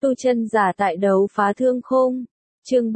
Tu chân giả tại đấu phá thương khung. Chương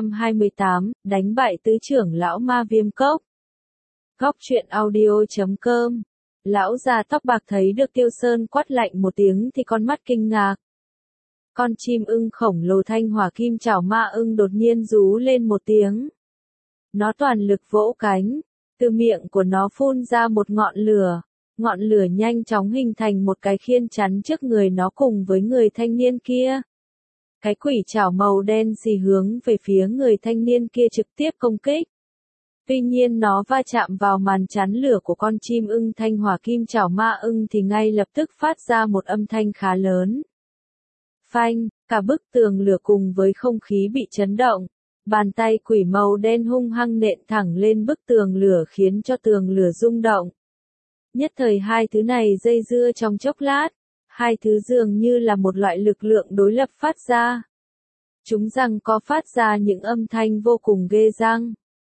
328, đánh bại tứ trưởng lão ma viêm cốc. Góc truyện audio.com. Lão già tóc bạc thấy được Tiêu Sơn quát lạnh một tiếng thì con mắt kinh ngạc. Con chim ưng khổng lồ thanh hỏa kim chảo ma ưng đột nhiên rú lên một tiếng. Nó toàn lực vỗ cánh, từ miệng của nó phun ra một ngọn lửa nhanh chóng hình thành một cái khiên chắn trước người nó cùng với người thanh niên kia. Cái quỷ chảo màu đen xì hướng về phía người thanh niên kia trực tiếp công kích. Tuy nhiên nó va chạm vào màn chắn lửa của con chim ưng thanh hỏa kim chảo ma ưng thì ngay lập tức phát ra một âm thanh khá lớn. Phanh, cả bức tường lửa cùng với không khí bị chấn động. Bàn tay quỷ màu đen hung hăng nện thẳng lên bức tường lửa khiến cho tường lửa rung động. Nhất thời hai thứ này dây dưa trong chốc lát, hai thứ dường như là một loại lực lượng đối lập phát ra. Chúng giằng co phát ra những âm thanh vô cùng ghê răng.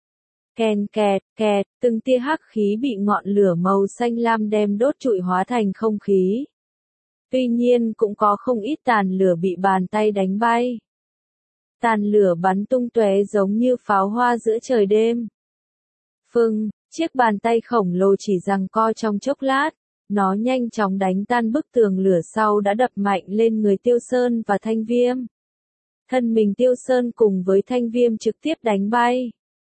Kèn kẹt, kẹt, từng tia hắc khí bị ngọn lửa màu xanh lam đem đốt trụi hóa thành không khí. Tuy nhiên cũng có không ít tàn lửa bị bàn tay đánh bay. Tàn lửa bắn tung tóe giống như pháo hoa giữa trời đêm. Phừng, chiếc bàn tay khổng lồ chỉ giằng co trong chốc lát, nó nhanh chóng đánh tan bức tường lửa sau đã đập mạnh lên người Tiêu Sơn và Thanh Viêm. Thân mình Tiêu Sơn cùng với Thanh Viêm trực tiếp đánh bay.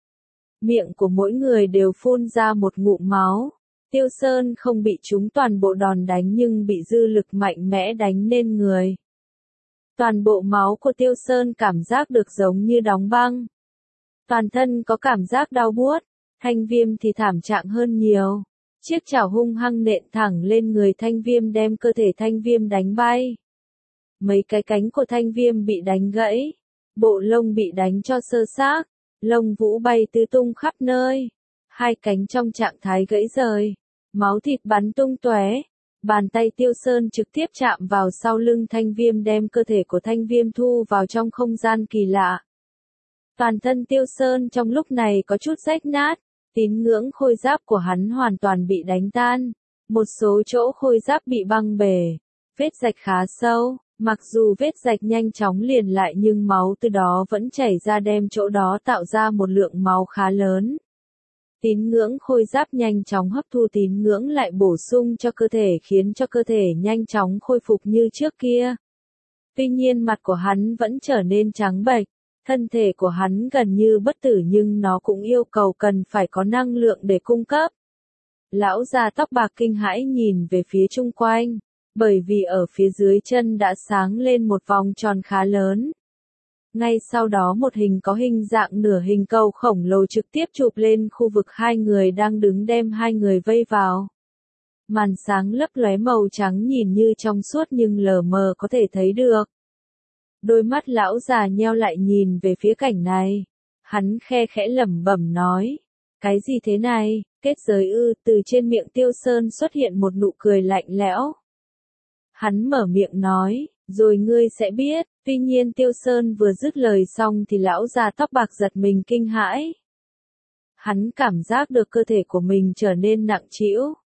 Miệng của mỗi người đều phun ra một ngụm máu. Tiêu Sơn không bị trúng toàn bộ đòn đánh nhưng bị dư lực mạnh mẽ đánh lên người. Toàn bộ máu của Tiêu Sơn cảm giác được giống như đóng băng. Toàn thân có cảm giác đau buốt, Thanh Viêm thì thảm trạng hơn nhiều. Chiếc chảo hung hăng nện thẳng lên người Thanh Viêm đem cơ thể Thanh Viêm đánh bay. Mấy cái cánh của Thanh Viêm bị đánh gãy, bộ lông bị đánh cho sơ xác, lông vũ bay tứ tung khắp nơi. Hai cánh trong trạng thái gãy rời, máu thịt bắn tung tóe. Bàn tay Tiêu Sơn trực tiếp chạm vào sau lưng Thanh Viêm đem cơ thể của Thanh Viêm thu vào trong không gian kỳ lạ. Toàn thân Tiêu Sơn trong lúc này có chút rách nát, tín ngưỡng khôi giáp của hắn hoàn toàn bị đánh tan. Một số chỗ khôi giáp bị băng bể, vết rạch khá sâu, mặc dù vết rạch nhanh chóng liền lại nhưng máu từ đó vẫn chảy ra đem chỗ đó tạo ra một lượng máu khá lớn. Tín ngưỡng khôi giáp nhanh chóng hấp thu tín ngưỡng lại bổ sung cho cơ thể khiến cho cơ thể nhanh chóng khôi phục như trước kia. Tuy nhiên mặt của hắn vẫn trở nên trắng bệch, thân thể của hắn gần như bất tử nhưng nó cũng yêu cầu cần phải có năng lượng để cung cấp. Lão già tóc bạc kinh hãi nhìn về phía chung quanh, bởi vì ở phía dưới chân đã sáng lên một vòng tròn khá lớn. Ngay sau đó một hình có hình dạng nửa hình cầu khổng lồ trực tiếp chụp lên khu vực hai người đang đứng đem hai người vây vào. Màn sáng lấp lóe màu trắng nhìn như trong suốt nhưng lờ mờ có thể thấy được. Đôi mắt lão già nheo lại nhìn về phía cảnh này. Hắn khe khẽ lẩm bẩm nói. Cái gì thế này, kết giới ư? Từ trên miệng Tiêu Sơn xuất hiện một nụ cười lạnh lẽo. Hắn mở miệng nói, rồi ngươi sẽ biết. Tuy nhiên Tiêu Sơn vừa dứt lời xong thì lão già tóc bạc giật mình kinh hãi. Hắn cảm giác được cơ thể của mình trở nên nặng trĩu.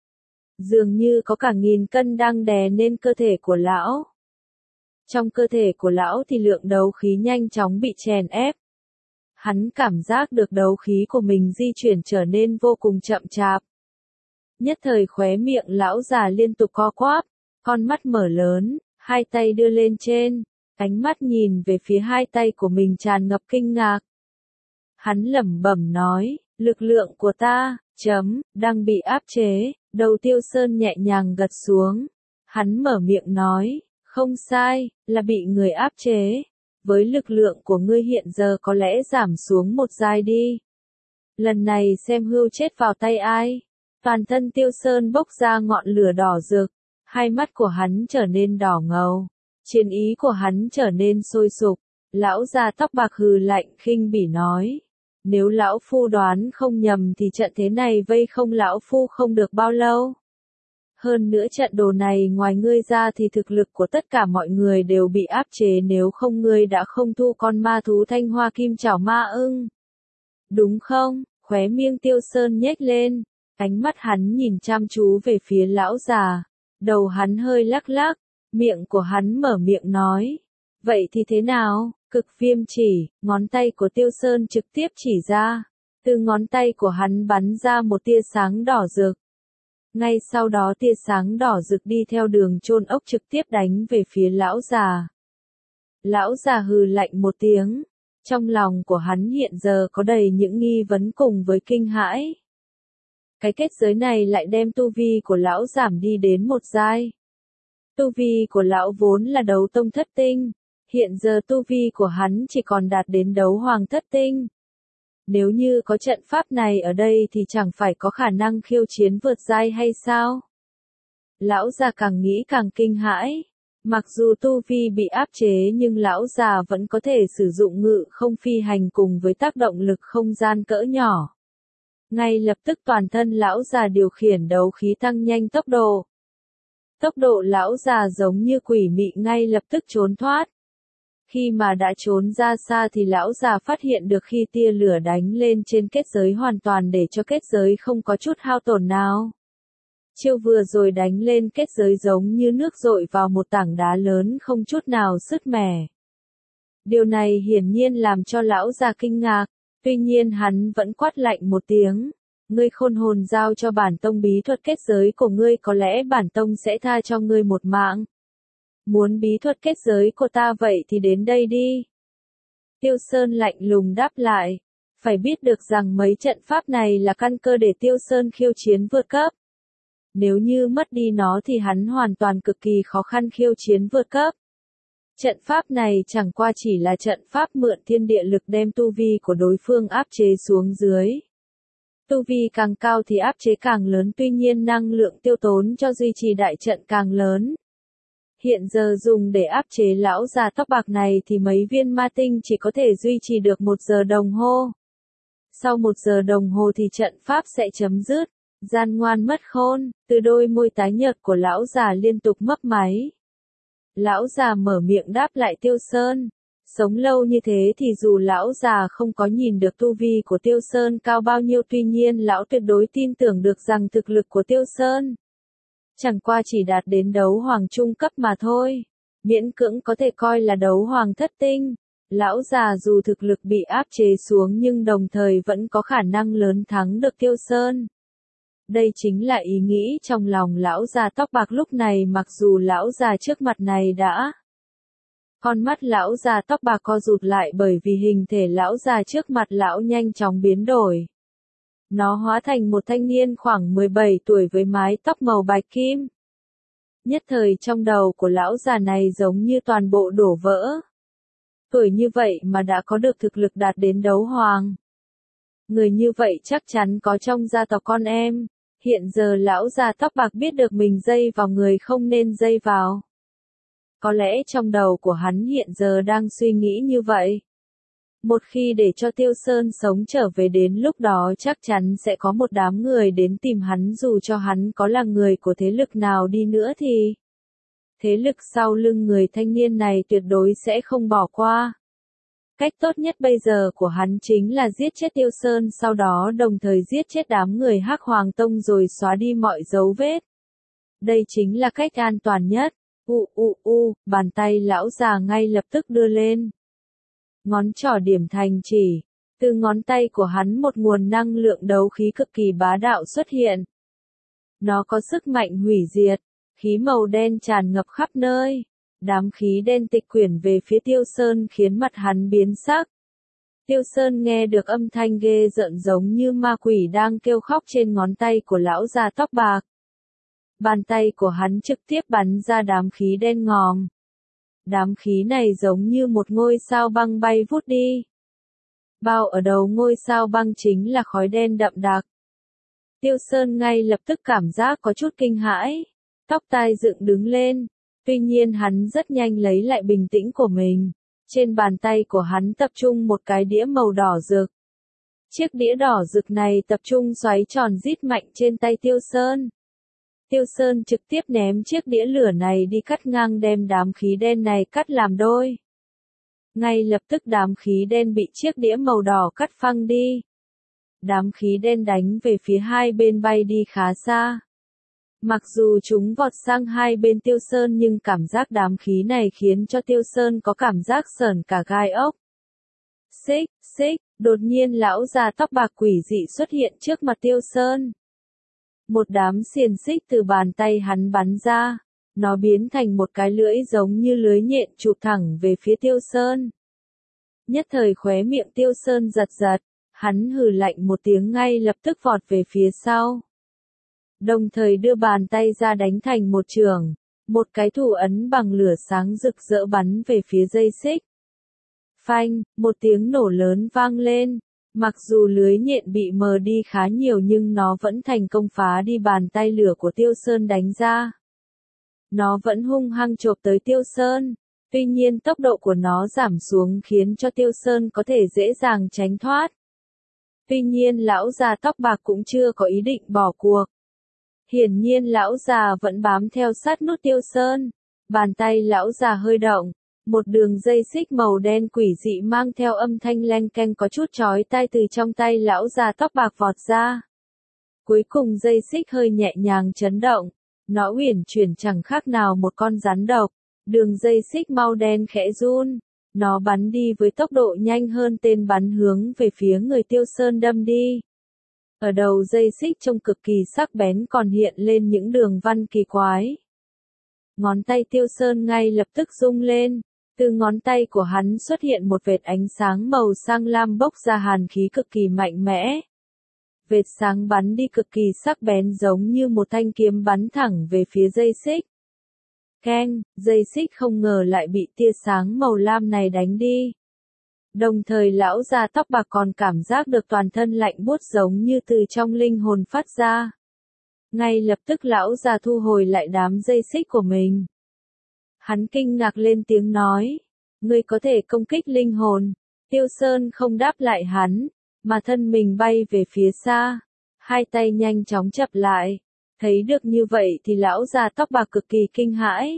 Dường như có cả 1000 cân đang đè lên cơ thể của lão. Trong cơ thể của lão thì lượng đấu khí nhanh chóng bị chèn ép. Hắn cảm giác được đấu khí của mình di chuyển trở nên vô cùng chậm chạp. Nhất thời khóe miệng lão già liên tục co quắp, con mắt mở lớn, hai tay đưa lên trên, ánh mắt nhìn về phía hai tay của mình tràn ngập kinh ngạc. Hắn lẩm bẩm nói, lực lượng của ta, đang bị áp chế. Đầu Tiêu Sơn nhẹ nhàng gật xuống. Hắn mở miệng nói, không sai, là bị người áp chế. Với lực lượng của ngươi hiện giờ có lẽ giảm xuống một giai đi. Lần này xem hươu chết vào tay ai. Toàn thân Tiêu Sơn bốc ra ngọn lửa đỏ rực. Hai mắt của hắn trở nên đỏ ngầu. Chiến ý của hắn trở nên sôi sục. Lão già tóc bạc hừ lạnh khinh bỉ nói. Nếu lão phu đoán không nhầm thì trận thế này vây không lão phu không được bao lâu. Hơn nữa trận đồ này ngoài ngươi ra thì thực lực của tất cả mọi người đều bị áp chế nếu không ngươi đã không thu con ma thú thanh hoa kim chảo ma ưng. Đúng không? Khóe miệng Tiêu Sơn nhếch lên. Ánh mắt hắn nhìn chăm chú về phía lão già. Đầu hắn hơi lắc lắc. Miệng của hắn mở miệng nói. Vậy thì thế nào? Cực viêm chỉ, ngón tay của Tiêu Sơn trực tiếp chỉ ra. Từ ngón tay của hắn bắn ra một tia sáng đỏ rực. Ngay sau đó tia sáng đỏ rực đi theo đường chôn ốc trực tiếp đánh về phía lão già. Lão già hừ lạnh một tiếng. Trong lòng của hắn hiện giờ có đầy những nghi vấn cùng với kinh hãi. Cái kết giới này lại đem tu vi của lão giảm đi đến một giai. Tu vi của lão vốn là đấu tông thất tinh. Hiện giờ tu vi của hắn chỉ còn đạt đến đấu hoàng thất tinh. Nếu như có trận pháp này ở đây thì chẳng phải có khả năng khiêu chiến vượt giai hay sao? Lão già càng nghĩ càng kinh hãi. Mặc dù tu vi bị áp chế nhưng lão già vẫn có thể sử dụng ngự không phi hành cùng với tác động lực không gian cỡ nhỏ. Ngay lập tức toàn thân lão già điều khiển đấu khí tăng nhanh tốc độ. Tốc độ lão già giống như quỷ mị ngay lập tức trốn thoát. Khi mà đã trốn ra xa thì lão già phát hiện được khi tia lửa đánh lên trên kết giới hoàn toàn để cho kết giới không có chút hao tổn nào. Chiêu vừa rồi đánh lên kết giới giống như nước dội vào một tảng đá lớn không chút nào sứt mẻ. Điều này hiển nhiên làm cho lão già kinh ngạc, tuy nhiên hắn vẫn quát lạnh một tiếng. Ngươi khôn hồn giao cho bản tông bí thuật kết giới của ngươi, có lẽ bản tông sẽ tha cho ngươi một mạng. Muốn bí thuật kết giới của ta vậy thì đến đây đi. Tiêu Sơn lạnh lùng đáp lại. Phải biết được rằng mấy trận pháp này là căn cơ để Tiêu Sơn khiêu chiến vượt cấp. Nếu như mất đi nó thì hắn hoàn toàn cực kỳ khó khăn khiêu chiến vượt cấp. Trận pháp này chẳng qua chỉ là trận pháp mượn thiên địa lực đem tu vi của đối phương áp chế xuống dưới. Tu vi càng cao thì áp chế càng lớn, tuy nhiên năng lượng tiêu tốn cho duy trì đại trận càng lớn. Hiện giờ dùng để áp chế lão già tóc bạc này thì mấy viên ma tinh chỉ có thể duy trì được 1 giờ đồng hồ. Sau 1 giờ đồng hồ thì trận pháp sẽ chấm dứt. Gian ngoan mất khôn, từ đôi môi tái nhợt của lão già liên tục mấp máy. Lão già mở miệng đáp lại Tiêu Sơn. Sống lâu như thế thì dù lão già không có nhìn được tu vi của Tiêu Sơn cao bao nhiêu, tuy nhiên lão tuyệt đối tin tưởng được rằng thực lực của Tiêu Sơn chẳng qua chỉ đạt đến đấu hoàng trung cấp mà thôi. Miễn cưỡng có thể coi là đấu hoàng thất tinh. Lão già dù thực lực bị áp chế xuống nhưng đồng thời vẫn có khả năng lớn thắng được Tiêu Sơn. Đây chính là ý nghĩ trong lòng lão già tóc bạc lúc này, mặc dù lão già trước mặt này đã. Con mắt lão già tóc bạc co rụt lại bởi vì hình thể lão già trước mặt lão nhanh chóng biến đổi. Nó hóa thành một thanh niên khoảng 17 tuổi với mái tóc màu bạch kim. Nhất thời trong đầu của lão già này giống như toàn bộ đổ vỡ. Tuổi như vậy mà đã có được thực lực đạt đến đấu hoàng. Người như vậy chắc chắn có trong gia tộc con em. Hiện giờ lão già tóc bạc biết được mình dây vào người không nên dây vào. Có lẽ trong đầu của hắn hiện giờ đang suy nghĩ như vậy. Một khi để cho Tiêu Sơn sống trở về, đến lúc đó chắc chắn sẽ có một đám người đến tìm hắn, dù cho hắn có là người của thế lực nào đi nữa thì thế lực sau lưng người thanh niên này tuyệt đối sẽ không bỏ qua. Cách tốt nhất bây giờ của hắn chính là giết chết Tiêu Sơn, sau đó đồng thời giết chết đám người Hắc Hoàng Tông rồi xóa đi mọi dấu vết. Đây chính là cách an toàn nhất. Bàn tay lão già ngay lập tức đưa lên. Ngón trỏ điểm thành chỉ. Từ ngón tay của hắn một nguồn năng lượng đấu khí cực kỳ bá đạo xuất hiện. Nó có sức mạnh hủy diệt. Khí màu đen tràn ngập khắp nơi. Đám khí đen tịch quyển về phía Tiêu Sơn khiến mặt hắn biến sắc. Tiêu Sơn nghe được âm thanh ghê rợn giống như ma quỷ đang kêu khóc trên ngón tay của lão già tóc bạc. Bàn tay của hắn trực tiếp bắn ra đám khí đen ngòm. Đám khí này giống như một ngôi sao băng bay vút đi. Bao ở đầu ngôi sao băng chính là khói đen đậm đặc. Tiêu Sơn ngay lập tức cảm giác có chút kinh hãi. Tóc tai dựng đứng lên. Tuy nhiên hắn rất nhanh lấy lại bình tĩnh của mình. Trên bàn tay của hắn tập trung một cái đĩa màu đỏ rực. Chiếc đĩa đỏ rực này tập trung xoáy tròn rít mạnh trên tay Tiêu Sơn. Tiêu Sơn trực tiếp ném chiếc đĩa lửa này đi cắt ngang, đem đám khí đen này cắt làm đôi. Ngay lập tức đám khí đen bị chiếc đĩa màu đỏ cắt phăng đi. Đám khí đen đánh về phía hai bên bay đi khá xa. Mặc dù chúng vọt sang hai bên Tiêu Sơn nhưng cảm giác đám khí này khiến cho Tiêu Sơn có cảm giác sởn cả gai ốc. Xích, xích, đột nhiên lão già tóc bạc quỷ dị xuất hiện trước mặt Tiêu Sơn. Một đám xiềng xích từ bàn tay hắn bắn ra, nó biến thành một cái lưỡi giống như lưới nhện chụp thẳng về phía Tiêu Sơn. Nhất thời khóe miệng Tiêu Sơn giật giật, hắn hừ lạnh một tiếng ngay lập tức vọt về phía sau. Đồng thời đưa bàn tay ra đánh thành một chưởng, một cái thủ ấn bằng lửa sáng rực rỡ bắn về phía dây xích. Phanh, một tiếng nổ lớn vang lên, mặc dù lưới nhện bị mờ đi khá nhiều nhưng nó vẫn thành công phá đi bàn tay lửa của Tiêu Sơn đánh ra. Nó vẫn hung hăng chộp tới Tiêu Sơn, tuy nhiên tốc độ của nó giảm xuống khiến cho Tiêu Sơn có thể dễ dàng tránh thoát. Tuy nhiên lão già tóc bạc cũng chưa có ý định bỏ cuộc. Hiển nhiên lão già vẫn bám theo sát nút Tiêu Sơn. Bàn tay lão già hơi động, một đường dây xích màu đen quỷ dị mang theo âm thanh leng keng có chút chói tai từ trong tay lão già tóc bạc vọt ra. Cuối cùng dây xích hơi nhẹ nhàng chấn động, nó uyển chuyển chẳng khác nào một con rắn độc. Đường dây xích màu đen khẽ run, nó bắn đi với tốc độ nhanh hơn tên bắn hướng về phía người Tiêu Sơn đâm đi. Ở đầu dây xích trông cực kỳ sắc bén còn hiện lên những đường văn kỳ quái. Ngón tay Tiêu Sơn ngay lập tức rung lên, từ ngón tay của hắn xuất hiện một vệt ánh sáng màu sang lam bốc ra hàn khí cực kỳ mạnh mẽ. Vệt sáng bắn đi cực kỳ sắc bén giống như một thanh kiếm bắn thẳng về phía dây xích. Keng, dây xích không ngờ lại bị tia sáng màu lam này đánh đi. Đồng thời lão già tóc bạc còn cảm giác được toàn thân lạnh buốt giống như từ trong linh hồn phát ra. Ngay lập tức lão già thu hồi lại đám dây xích của mình. Hắn kinh ngạc lên tiếng nói, ngươi có thể công kích linh hồn. Tiêu Sơn không đáp lại hắn, mà thân mình bay về phía xa. Hai tay nhanh chóng chập lại. Thấy được như vậy thì lão già tóc bạc cực kỳ kinh hãi.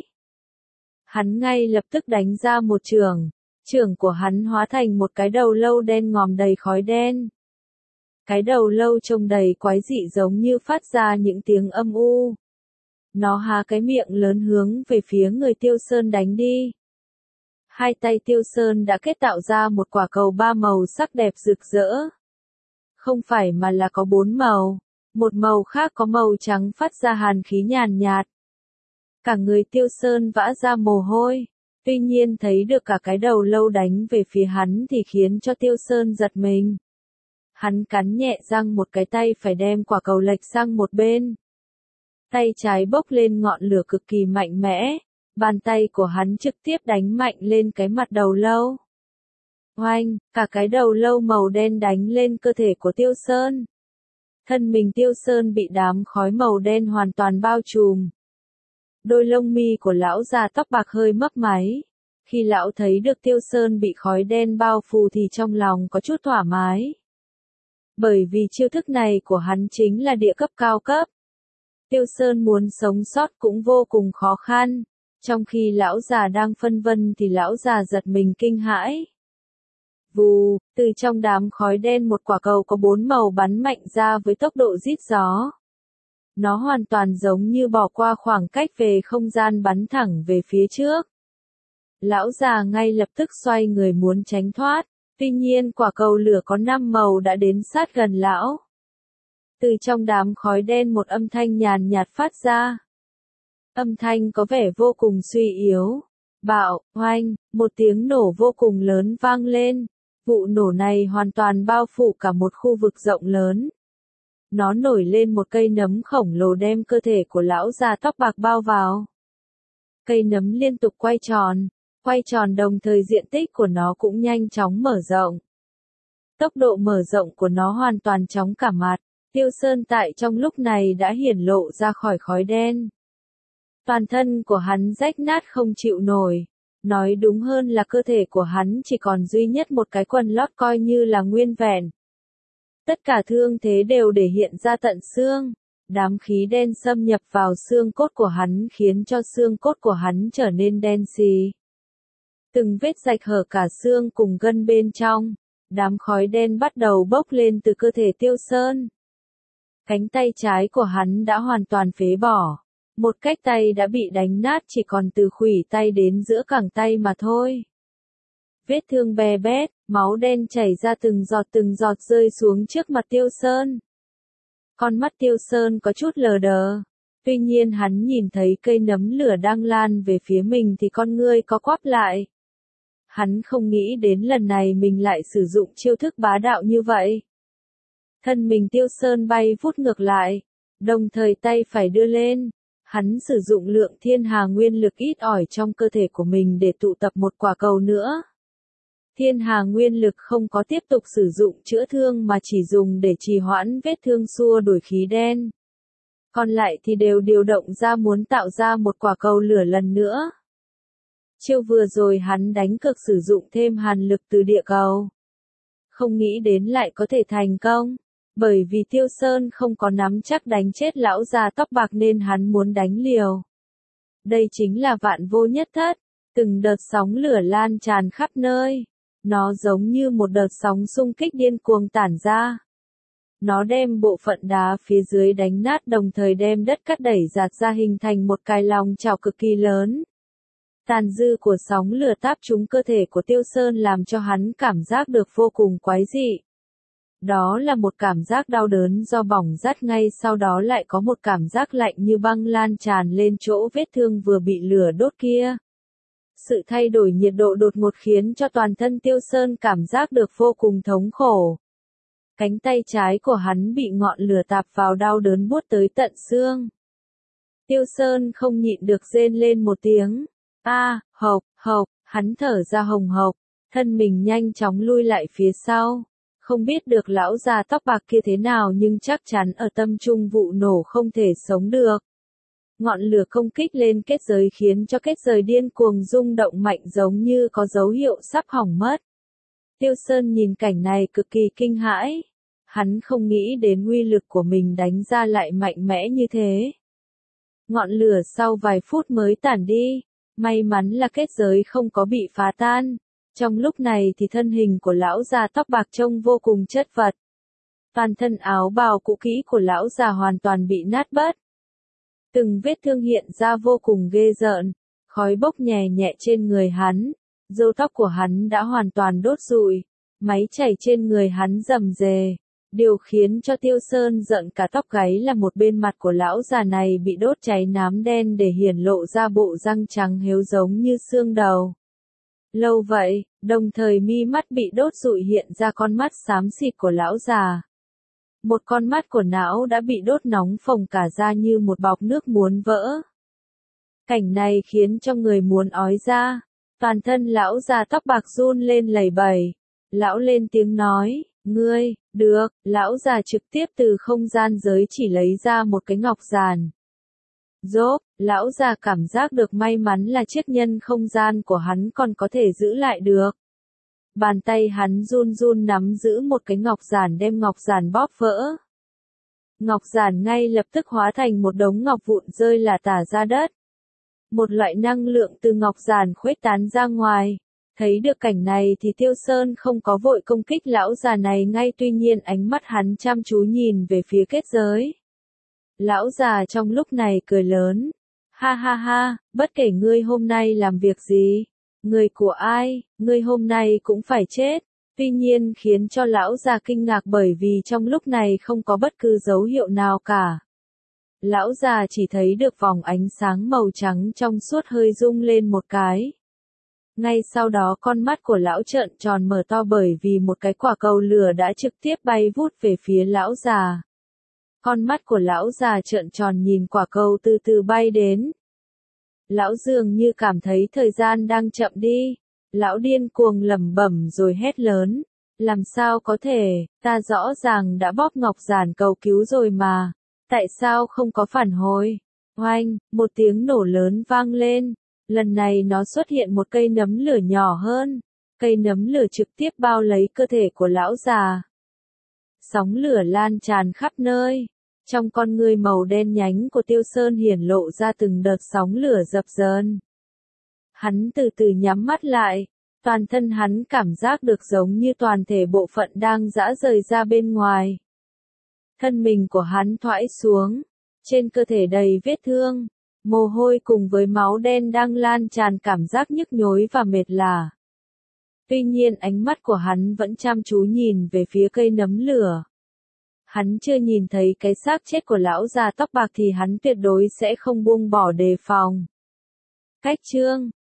Hắn ngay lập tức đánh ra một chưởng. Chưởng của hắn hóa thành một cái đầu lâu đen ngòm đầy khói đen. Cái đầu lâu trông đầy quái dị giống như phát ra những tiếng âm u. Nó há cái miệng lớn hướng về phía người Tiêu Sơn đánh đi. Hai tay Tiêu Sơn đã kết tạo ra một quả cầu ba màu sắc đẹp rực rỡ. Không phải mà là có bốn màu. Một màu khác có màu trắng phát ra hàn khí nhàn nhạt. Cả người Tiêu Sơn vã ra mồ hôi. Tuy nhiên thấy được cả cái đầu lâu đánh về phía hắn thì khiến cho Tiêu Sơn giật mình. Hắn cắn nhẹ răng một cái tay phải đem quả cầu lệch sang một bên. Tay trái bốc lên ngọn lửa cực kỳ mạnh mẽ. Bàn tay của hắn trực tiếp đánh mạnh lên cái mặt đầu lâu. Oanh, cả cái đầu lâu màu đen đánh lên cơ thể của Tiêu Sơn. Thân mình Tiêu Sơn bị đám khói màu đen hoàn toàn bao trùm. Đôi lông mi của lão già tóc bạc hơi mấp máy. Khi lão thấy được Tiêu Sơn bị khói đen bao phủ thì trong lòng có chút thoải mái. Bởi vì chiêu thức này của hắn chính là địa cấp cao cấp. Tiêu Sơn muốn sống sót cũng vô cùng khó khăn. Trong khi lão già đang phân vân thì lão già giật mình kinh hãi. Vù, từ trong đám khói đen một quả cầu có bốn màu bắn mạnh ra với tốc độ rít gió. Nó hoàn toàn giống như bỏ qua khoảng cách về không gian bắn thẳng về phía trước. Lão già ngay lập tức xoay người muốn tránh thoát, tuy nhiên quả cầu lửa có 5 màu đã đến sát gần lão. Từ trong đám khói đen một âm thanh nhàn nhạt phát ra. Âm thanh có vẻ vô cùng suy yếu. Bạo, oanh, một tiếng nổ vô cùng lớn vang lên. Vụ nổ này hoàn toàn bao phủ cả một khu vực rộng lớn. Nó nổi lên một cây nấm khổng lồ đem cơ thể của lão già tóc bạc bao vào. Cây nấm liên tục quay tròn đồng thời diện tích của nó cũng nhanh chóng mở rộng. Tốc độ mở rộng của nó hoàn toàn chóng cả mặt. Tiêu Sơn tại trong lúc này đã hiển lộ ra khỏi khói đen. Toàn thân của hắn rách nát không chịu nổi. Nói đúng hơn là cơ thể của hắn chỉ còn duy nhất một cái quần lót coi như là nguyên vẹn. Tất cả thương thế đều để hiện ra tận xương. Đám khí đen xâm nhập vào xương cốt của hắn khiến cho xương cốt của hắn trở nên đen xì. Từng vết rạch hở cả xương cùng gân bên trong. Đám khói đen bắt đầu bốc lên từ cơ thể Tiêu Sơn. Cánh tay trái của hắn đã hoàn toàn phế bỏ. Một cách tay đã bị đánh nát chỉ còn từ khuỷu tay đến giữa cẳng tay mà thôi. Vết thương be bét, máu đen chảy ra từng giọt rơi xuống trước mặt Tiêu Sơn. Con mắt Tiêu Sơn có chút lờ đờ. Tuy nhiên hắn nhìn thấy cây nấm lửa đang lan về phía mình thì con ngươi có quắp lại. Hắn không nghĩ đến lần này mình lại sử dụng chiêu thức bá đạo như vậy. Thân mình Tiêu Sơn bay vút ngược lại, đồng thời tay phải đưa lên. Hắn sử dụng lượng thiên hà nguyên lực ít ỏi trong cơ thể của mình để tụ tập một quả cầu nữa. Thiên hà nguyên lực không có tiếp tục sử dụng chữa thương mà chỉ dùng để trì hoãn vết thương xua đuổi khí đen. Còn lại thì đều điều động ra muốn tạo ra một quả cầu lửa lần nữa. Chiêu vừa rồi hắn đánh cực sử dụng thêm hàn lực từ địa cầu. Không nghĩ đến lại có thể thành công. Bởi vì Tiêu Sơn không có nắm chắc đánh chết lão già tóc bạc nên hắn muốn đánh liều. Đây chính là vạn vô nhất thất. Từng đợt sóng lửa lan tràn khắp nơi. Nó giống như một đợt sóng xung kích điên cuồng tản ra. Nó đem bộ phận đá phía dưới đánh nát đồng thời đem đất cát đẩy giạt ra hình thành một cái lòng chảo cực kỳ lớn. Tàn dư của sóng lửa táp trúng cơ thể của Tiêu Sơn làm cho hắn cảm giác được vô cùng quái dị. Đó là một cảm giác đau đớn do bỏng rát, ngay sau đó lại có một cảm giác lạnh như băng lan tràn lên chỗ vết thương vừa bị lửa đốt kia. Sự thay đổi nhiệt độ đột ngột khiến cho toàn thân Tiêu Sơn cảm giác được vô cùng thống khổ. Cánh tay trái của hắn bị ngọn lửa tạp vào đau đớn buốt tới tận xương. Tiêu Sơn không nhịn được rên lên một tiếng. Hộc, hộc, hắn thở ra hồng hộc, thân mình nhanh chóng lui lại phía sau. Không biết được lão già tóc bạc kia thế nào nhưng chắc chắn ở tâm trung vụ nổ không thể sống được. Ngọn lửa công kích lên kết giới khiến cho kết giới điên cuồng rung động mạnh giống như có dấu hiệu sắp hỏng mất. Tiêu Sơn nhìn cảnh này cực kỳ kinh hãi. Hắn không nghĩ đến uy lực của mình đánh ra lại mạnh mẽ như thế. Ngọn lửa sau vài phút mới tản đi. May mắn là kết giới không có bị phá tan. Trong lúc này thì thân hình của lão già tóc bạc trông vô cùng chất vật. Toàn thân áo bào cũ kỹ của lão già hoàn toàn bị nát bét. Từng vết thương hiện ra vô cùng ghê rợn, khói bốc nhè nhẹ trên người hắn, râu tóc của hắn đã hoàn toàn đốt rụi, máy chảy trên người hắn rầm rề. Điều khiến cho Tiêu Sơn giận cả tóc gáy là một bên mặt của lão già này bị đốt cháy nám đen để hiển lộ ra bộ răng trắng héo giống như xương đầu. Lâu vậy, đồng thời mi mắt bị đốt rụi hiện ra con mắt xám xịt của lão già. Một con mắt của não đã bị đốt nóng phồng cả ra như một bọc nước muốn vỡ. Cảnh này khiến cho người muốn ói ra. Toàn thân lão già tóc bạc run lên lẩy bẩy. Lão lên tiếng nói, ngươi, được, lão già trực tiếp từ không gian giới chỉ lấy ra một cái ngọc giản. Rốt, lão già cảm giác được may mắn là chiếc nhân không gian của hắn còn có thể giữ lại được. Bàn tay hắn run run nắm giữ một cái ngọc giản đem ngọc giản bóp vỡ. Ngọc giản ngay lập tức hóa thành một đống ngọc vụn rơi lả tả ra đất. Một loại năng lượng từ ngọc giản khuếch tán ra ngoài. Thấy được cảnh này thì Tiêu Sơn không có vội công kích lão già này ngay, tuy nhiên ánh mắt hắn chăm chú nhìn về phía kết giới. Lão già trong lúc này cười lớn. Ha ha ha, bất kể ngươi hôm nay làm việc gì, người của ai, ngươi hôm nay cũng phải chết. Tuy nhiên khiến cho lão già kinh ngạc bởi vì trong lúc này không có bất cứ dấu hiệu nào cả. Lão già chỉ thấy được vòng ánh sáng màu trắng trong suốt hơi rung lên một cái. Ngay sau đó con mắt của lão trợn tròn mở to bởi vì một cái quả cầu lửa đã trực tiếp bay vút về phía lão già. Con mắt của lão già trợn tròn nhìn quả cầu từ từ bay đến. Lão dường như cảm thấy thời gian đang chậm đi. Lão điên cuồng lẩm bẩm rồi hét lớn. Làm sao có thể, ta rõ ràng đã bóp ngọc giản cầu cứu rồi mà. Tại sao không có phản hồi? Oanh, một tiếng nổ lớn vang lên. Lần này nó xuất hiện một cây nấm lửa nhỏ hơn. Cây nấm lửa trực tiếp bao lấy cơ thể của lão già. Sóng lửa lan tràn khắp nơi. Trong con ngươi màu đen nhánh của Tiêu Sơn hiển lộ ra từng đợt sóng lửa dập dờn. Hắn từ từ nhắm mắt lại. Toàn thân hắn cảm giác được giống như toàn thể bộ phận đang giã rời ra bên ngoài. Thân mình của hắn thoãi xuống, trên cơ thể đầy vết thương, mồ hôi cùng với máu đen đang lan tràn, cảm giác nhức nhối và mệt lả. Tuy nhiên ánh mắt của hắn vẫn chăm chú nhìn về phía cây nấm lửa. Hắn chưa nhìn thấy cái xác chết của lão già tóc bạc thì hắn tuyệt đối sẽ không buông bỏ đề phòng. Cách chương